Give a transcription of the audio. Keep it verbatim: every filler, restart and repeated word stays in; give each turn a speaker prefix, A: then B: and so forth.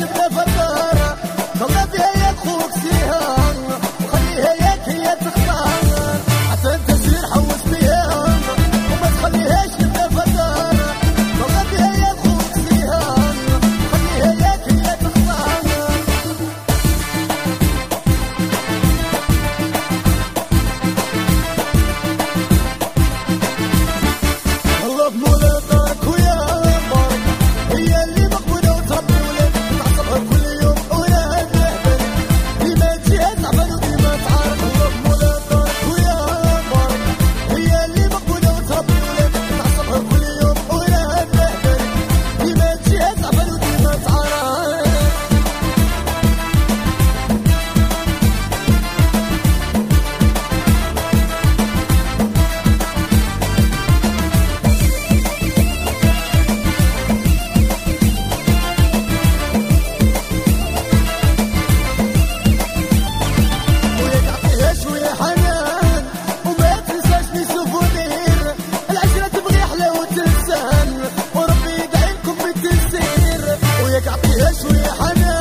A: تبقى فتارة خلى فيها يا خوك سيها وخليها ياك هي تختار حتى انت سير حوس فيها وما تخليهاش تبقى فتارة خلى فيها يا خوك سيها وخليها ياك هي تختار الله بمولا دارك ويا بارك هي اللي مقبولة وتربولك تعصبها كل يوم أولاد لهبل ديما تجيها تعبان وديما تعارك الله بمولا دارك ويا بارك هي اللي مقبولة وتربولك تعصبها كل يوم أولاد لهبل ديما تجيها تعبان وديما تعارك وياك عطيها شوية حنان وما تنساش لي سوفونير العشرة تبغي حلاوة لسان وربي يدعي لكم بالتيسير وياك عطيها شوية حنان